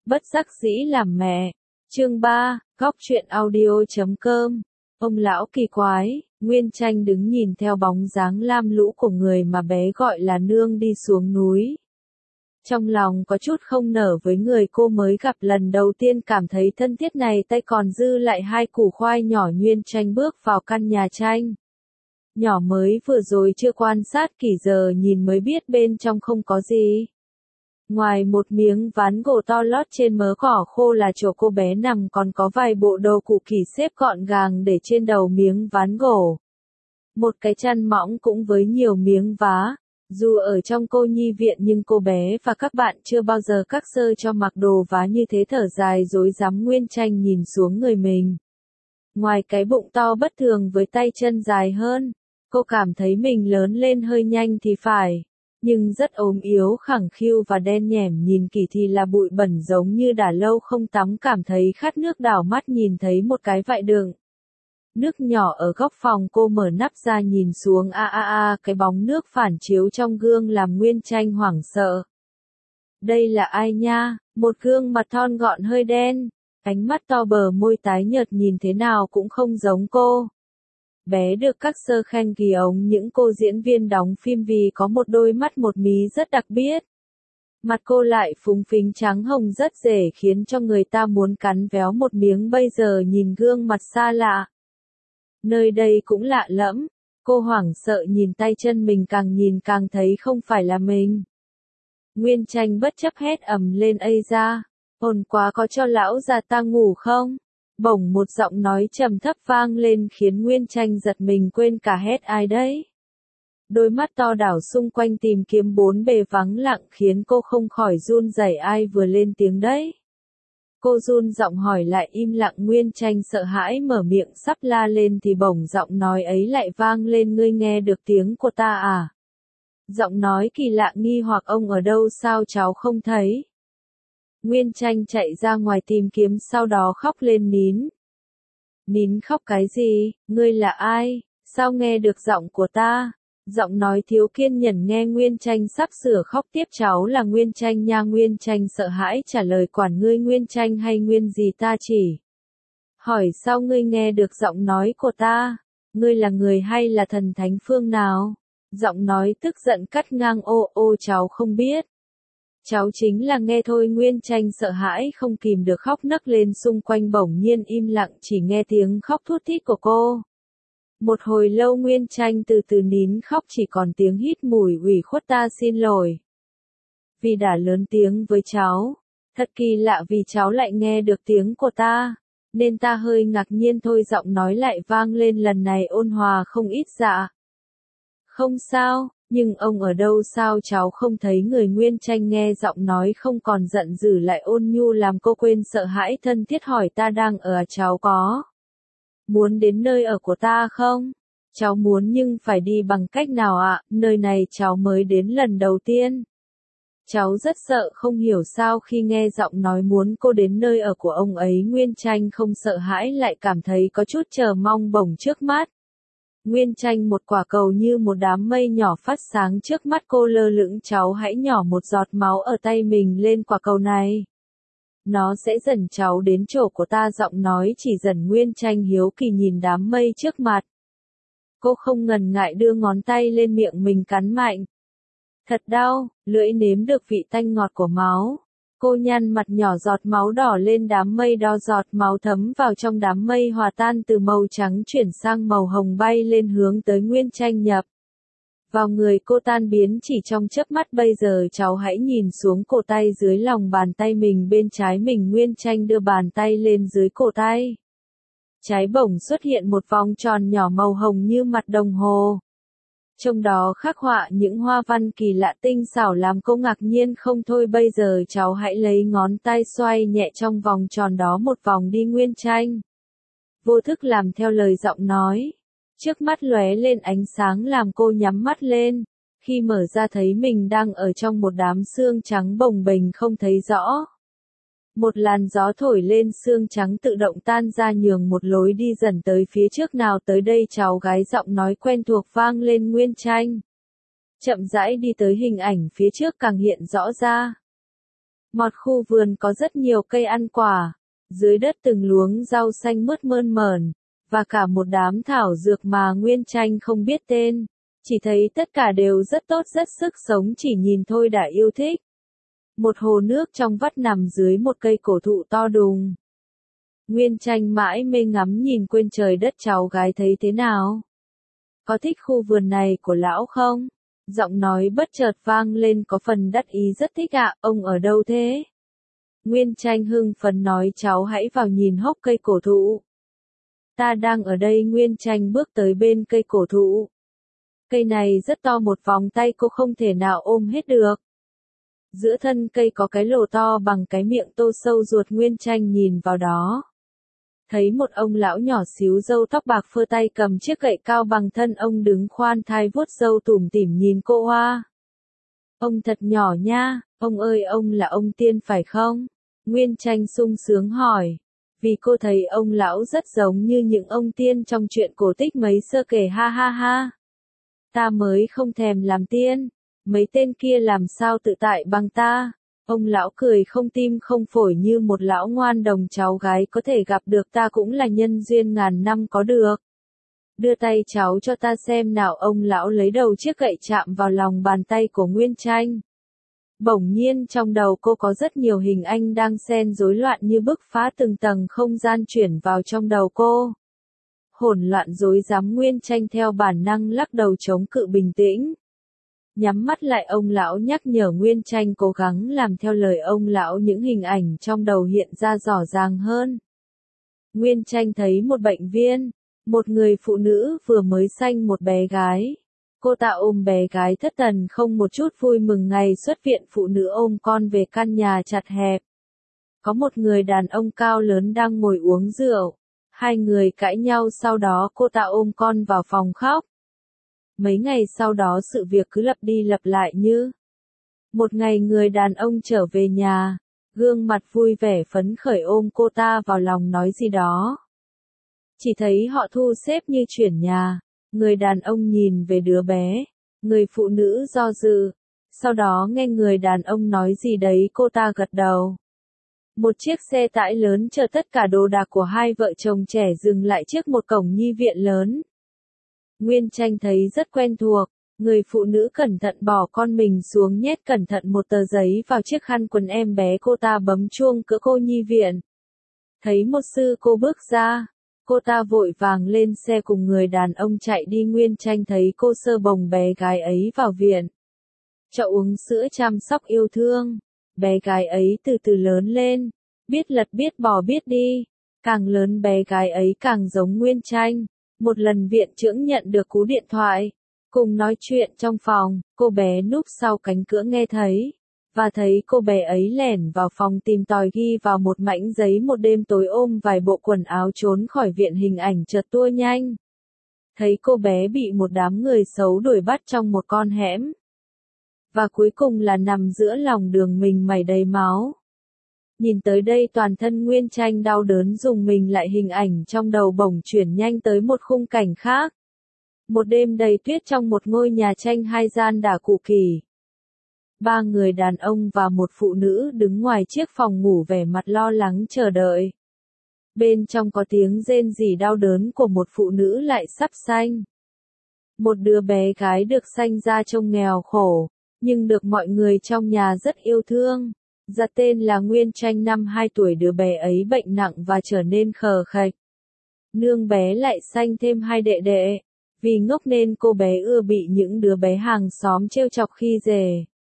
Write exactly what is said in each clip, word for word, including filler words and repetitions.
Bất đắc dĩ làm mẹ. Chương ba, góc truyện audio chấm com. Ông lão kỳ quái, Nguyên Tranh đứng nhìn theo bóng dáng lam lũ của người mà bé gọi là nương đi xuống núi. Trong lòng có chút không nở với người cô mới gặp lần đầu tiên, cảm thấy thân thiết này, tay còn dư lại hai củ khoai nhỏ. Nguyên Tranh bước vào căn nhà tranh nhỏ mới vừa rồi chưa quan sát kỹ, giờ nhìn mới biết bên trong không có gì. Ngoài một miếng ván gỗ to lót trên mớ cỏ khô là chỗ cô bé nằm, còn có vài bộ đồ cũ kỹ xếp gọn gàng để trên đầu miếng ván gỗ. Một cái chăn mỏng cũng với nhiều miếng vá. Dù ở trong cô nhi viện nhưng cô bé và các bạn chưa bao giờ các sơ cho mặc đồ vá như thế. Thở dài rối rắm, Nguyên Tranh nhìn xuống người mình. Ngoài cái bụng to bất thường với tay chân dài hơn, cô cảm thấy mình lớn lên hơi nhanh thì phải. Nhưng rất ốm yếu, khẳng khiu và đen nhẻm, nhìn kỹ thì là bụi bẩn giống như đã lâu không tắm, cảm thấy khát nước, đảo mắt nhìn thấy một cái vại đựng nước nhỏ ở góc phòng. Cô mở nắp ra nhìn xuống, a a a, cái bóng nước phản chiếu trong gương làm Nguyên Tranh hoảng sợ. Đây là ai nha? Một gương mặt thon gọn hơi đen, ánh mắt to, bờ môi tái nhợt, nhìn thế nào cũng không giống cô. Bé được các sơ khen kỳ ống những cô diễn viên đóng phim vì có một đôi mắt một mí rất đặc biệt. Mặt cô lại phúng phính trắng hồng rất dễ khiến cho người ta muốn cắn véo một miếng. Bây giờ nhìn gương mặt xa lạ, nơi đây cũng lạ lẫm, cô hoảng sợ nhìn tay chân mình, càng nhìn càng thấy không phải là mình. Nguyên Tranh bất chấp hét ầm lên, ây da, ồn quá, có cho lão già ta ngủ không? Bỗng một giọng nói trầm thấp vang lên khiến Nguyên Tranh giật mình, quên cả hét ai đấy. Đôi mắt to đảo xung quanh tìm kiếm bốn bề vắng lặng khiến cô không khỏi run rẩy, ai vừa lên tiếng đấy? Cô run giọng hỏi lại. Im lặng. Nguyên Tranh sợ hãi mở miệng sắp la lên thì bỗng giọng nói ấy lại vang lên, ngươi nghe được tiếng của ta à? Giọng nói kỳ lạ, nghi hoặc, ông ở đâu, sao cháu không thấy? Nguyên Tranh chạy ra ngoài tìm kiếm, sau đó khóc lên. Nín. Nín khóc cái gì? Ngươi là ai? Sao nghe được giọng của ta? Giọng nói thiếu kiên nhẫn nghe Nguyên Tranh sắp sửa khóc tiếp. Cháu là Nguyên Tranh nha. Nguyên Tranh sợ hãi trả lời, quản ngươi Nguyên Tranh hay Nguyên gì, ta chỉ hỏi sao ngươi nghe được giọng nói của ta? Ngươi là người hay là thần thánh phương nào? Giọng nói tức giận cắt ngang, ô ô cháu không biết. Cháu chính là nghe thôi. Nguyên Tranh sợ hãi không kìm được khóc nấc lên, xung quanh bỗng nhiên im lặng, chỉ nghe tiếng khóc thút thít của cô. Một hồi lâu Nguyên Tranh từ từ nín khóc, chỉ còn tiếng hít mùi ủy khuất, ta xin lỗi vì đã lớn tiếng với cháu. Thật kỳ lạ, vì cháu lại nghe được tiếng của ta, nên ta hơi ngạc nhiên thôi. Giọng nói lại vang lên, lần này ôn hòa không ít. Dạ không sao, nhưng ông ở đâu, sao cháu không thấy người? Nguyên Tranh nghe giọng nói không còn giận dữ, lại ôn nhu làm cô quên sợ hãi, thân thiết hỏi, ta đang ở, cháu có muốn đến nơi ở của ta không? Cháu muốn, nhưng phải đi bằng cách nào ạ? Nơi này cháu mới đến lần đầu tiên. Cháu rất sợ, không hiểu sao khi nghe giọng nói muốn cô đến nơi ở của ông ấy. Nguyên Tranh không sợ hãi, lại cảm thấy có chút chờ mong bỗng trước mắt. Nguyên Tranh một quả cầu như một đám mây nhỏ phát sáng trước mắt cô lơ lửng. Cháu hãy nhỏ một giọt máu ở tay mình lên quả cầu này. Nó sẽ dẫn cháu đến chỗ của ta. Giọng nói chỉ dần. Nguyên Tranh hiếu kỳ nhìn đám mây trước mặt. Cô không ngần ngại đưa ngón tay lên miệng mình cắn mạnh. Thật đau, lưỡi nếm được vị tanh ngọt của máu. Cô nhăn mặt nhỏ, giọt máu đỏ lên đám mây đo, giọt máu thấm vào trong đám mây, hòa tan từ màu trắng chuyển sang màu hồng, bay lên hướng tới Nguyên Tranh, nhập vào người cô, tan biến chỉ trong chớp mắt. Bây giờ cháu hãy nhìn xuống cổ tay dưới lòng bàn tay mình, bên trái mình. Nguyên Tranh đưa bàn tay lên dưới cổ tay trái, bỗng xuất hiện một vòng tròn nhỏ màu hồng như mặt đồng hồ. Trong đó khắc họa những hoa văn kỳ lạ tinh xảo làm cô ngạc nhiên không thôi. Bây giờ cháu hãy lấy ngón tay xoay nhẹ trong vòng tròn đó một vòng đi. Nguyên Tranh vô thức làm theo lời giọng nói. Trước mắt lóe lên ánh sáng làm cô nhắm mắt lên. Khi mở ra thấy mình đang ở trong một đám sương trắng bồng bềnh không thấy rõ. Một làn gió thổi lên, sương trắng tự động tan ra, nhường một lối đi dần tới phía trước. Nào tới đây cháu gái, giọng nói quen thuộc vang lên. Nguyên Tranh chậm rãi đi tới hình ảnh phía trước càng hiện rõ ra. Một khu vườn có rất nhiều cây ăn quả, dưới đất từng luống rau xanh mướt mơn mởn, và cả một đám thảo dược mà Nguyên Tranh không biết tên, chỉ thấy tất cả đều rất tốt rất sức sống chỉ nhìn thôi đã yêu thích. Một hồ nước trong vắt nằm dưới một cây cổ thụ to đùng. Nguyên Tranh mãi mê ngắm nhìn quên trời đất cháu gái thấy thế nào? Có thích khu vườn này của lão không? Giọng nói bất chợt vang lên có phần đắc ý rất thích ạ, ông ở đâu thế? Nguyên Tranh hưng phấn nói cháu hãy vào nhìn hốc cây cổ thụ. Ta đang ở đây. Nguyên Tranh bước tới bên cây cổ thụ. Cây này rất to, một vòng tay cô không thể nào ôm hết được. Giữa thân cây có cái lỗ to bằng cái miệng tô sâu ruột. Nguyên Tranh nhìn vào đó. Thấy một ông lão nhỏ xíu râu tóc bạc phơ tay cầm chiếc gậy cao bằng thân ông đứng khoan thai vuốt râu tủm tỉm nhìn cô Hoa. Ông thật nhỏ nha, ông ơi ông là ông Tiên phải không? Nguyên Tranh sung sướng hỏi. Vì cô thấy ông lão rất giống như những ông tiên trong truyện cổ tích mấy xưa kể ha ha ha. Ta mới không thèm làm tiên, mấy tên kia làm sao tự tại bằng ta. Ông lão cười không tim không phổi như một lão ngoan đồng, cháu gái có thể gặp được ta cũng là nhân duyên ngàn năm có được. Đưa tay cháu cho ta xem nào. Ông lão lấy đầu chiếc gậy chạm vào lòng bàn tay của Nguyên Tranh. Bỗng nhiên trong đầu cô có rất nhiều hình ảnh đang xen rối loạn như bứt phá từng tầng không gian chuyển vào trong đầu cô. Hỗn loạn rối rắm. Nguyên Tranh theo bản năng lắc đầu chống cự bình tĩnh. Nhắm mắt lại, ông lão nhắc nhở Nguyên Tranh cố gắng làm theo lời ông lão, những hình ảnh trong đầu hiện ra rõ ràng hơn. Nguyên Tranh thấy một bệnh viên, một người phụ nữ vừa mới sanh một bé gái. Cô ta ôm bé gái thất thần không một chút vui mừng. Ngày xuất viện, phụ nữ ôm con về căn nhà chật hẹp. Có một người đàn ông cao lớn đang ngồi uống rượu. Hai người cãi nhau, sau đó cô ta ôm con vào phòng khóc. Mấy ngày sau đó sự việc cứ lặp đi lặp lại như. Một ngày người đàn ông trở về nhà, gương mặt vui vẻ phấn khởi ôm cô ta vào lòng nói gì đó. Chỉ thấy họ thu xếp như chuyển nhà, người đàn ông nhìn về đứa bé, người phụ nữ do dự, sau đó nghe người đàn ông nói gì đấy cô ta gật đầu. Một chiếc xe tải lớn chở tất cả đồ đạc của hai vợ chồng trẻ dừng lại trước một cổng nhi viện lớn. Nguyên Tranh thấy rất quen thuộc, người phụ nữ cẩn thận bỏ con mình xuống nhét cẩn thận một tờ giấy vào chiếc khăn quần em bé. Cô ta bấm chuông cửa cô nhi viện. Thấy một sư cô bước ra, cô ta vội vàng lên xe cùng người đàn ông chạy đi. Nguyên Tranh thấy cô sơ bồng bé gái ấy vào viện, cho uống sữa chăm sóc yêu thương. Bé gái ấy từ từ lớn lên, biết lật biết bò biết đi, càng lớn bé gái ấy càng giống Nguyên Tranh. Một lần viện trưởng nhận được cú điện thoại, cùng nói chuyện trong phòng, cô bé núp sau cánh cửa nghe thấy, và thấy cô bé ấy lẻn vào phòng tìm tòi ghi vào một mảnh giấy một đêm tối ôm vài bộ quần áo trốn khỏi viện. Hình ảnh chợt tua nhanh. Thấy cô bé bị một đám người xấu đuổi bắt trong một con hẻm. Và cuối cùng là nằm giữa lòng đường mình mẩy đầy máu. Nhìn tới đây toàn thân Nguyên Tranh đau đớn rùng mình lại, hình ảnh trong đầu bỗng chuyển nhanh tới một khung cảnh khác. Một đêm đầy tuyết trong một ngôi nhà tranh hai gian đả cũ kỷ. Ba người đàn ông và một phụ nữ đứng ngoài chiếc phòng ngủ vẻ mặt lo lắng chờ đợi. Bên trong có tiếng rên rỉ đau đớn của một phụ nữ lại sắp sanh. Một đứa bé gái được sanh ra trông nghèo khổ, nhưng được mọi người trong nhà rất yêu thương. Ra tên là Nguyên Tranh, năm hai tuổi. Đứa bé ấy bệnh nặng và trở nên khờ khạch. Nương bé lại sanh thêm hai đệ đệ. Vì ngốc nên cô bé ưa bị những đứa bé hàng xóm trêu chọc khi dè.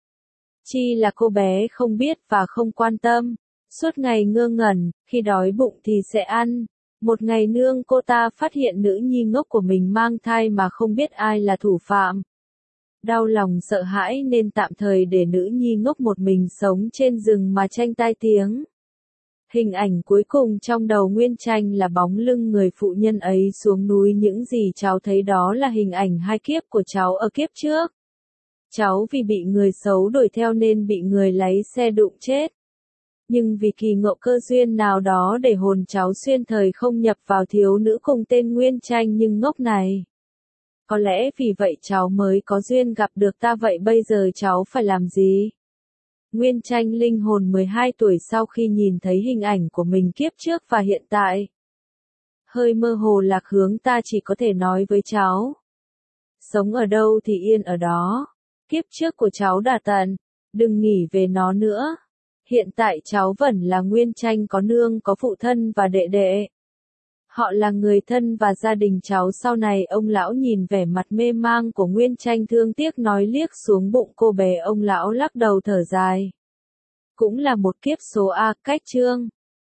Chi là cô bé không biết và không quan tâm. Suốt ngày ngơ ngẩn, khi đói bụng thì sẽ ăn. Một ngày nương cô ta phát hiện nữ nhi ngốc của mình mang thai mà không biết ai là thủ phạm. Đau lòng sợ hãi nên tạm thời để nữ nhi ngốc một mình sống trên rừng mà tranh tai tiếng. Hình ảnh cuối cùng trong đầu Nguyên Tranh là bóng lưng người phụ nhân ấy xuống núi. Những gì cháu thấy đó là hình ảnh hai kiếp của cháu ở kiếp trước. Cháu vì bị người xấu đuổi theo nên bị người lái xe đụng chết. Nhưng vì kỳ ngộ cơ duyên nào đó để hồn cháu xuyên thời không nhập vào thiếu nữ cùng tên Nguyên Tranh nhưng ngốc này. Có lẽ vì vậy cháu mới có duyên gặp được ta. Vậy bây giờ cháu phải làm gì? Nguyên Tranh linh hồn mười hai tuổi sau khi nhìn thấy hình ảnh của mình kiếp trước và hiện tại. Hơi mơ hồ lạc hướng ta chỉ có thể nói với cháu. Sống ở đâu thì yên ở đó. Kiếp trước của cháu đã tận, đừng nghĩ về nó nữa. Hiện tại cháu vẫn là Nguyên Tranh có nương có phụ thân và đệ đệ. Họ là người thân và gia đình cháu sau này. Ông lão nhìn vẻ mặt mê mang của Nguyên Tranh thương tiếc nói liếc xuống bụng cô bé, ông lão lắc đầu thở dài. Cũng là một kiếp số A, cách chương.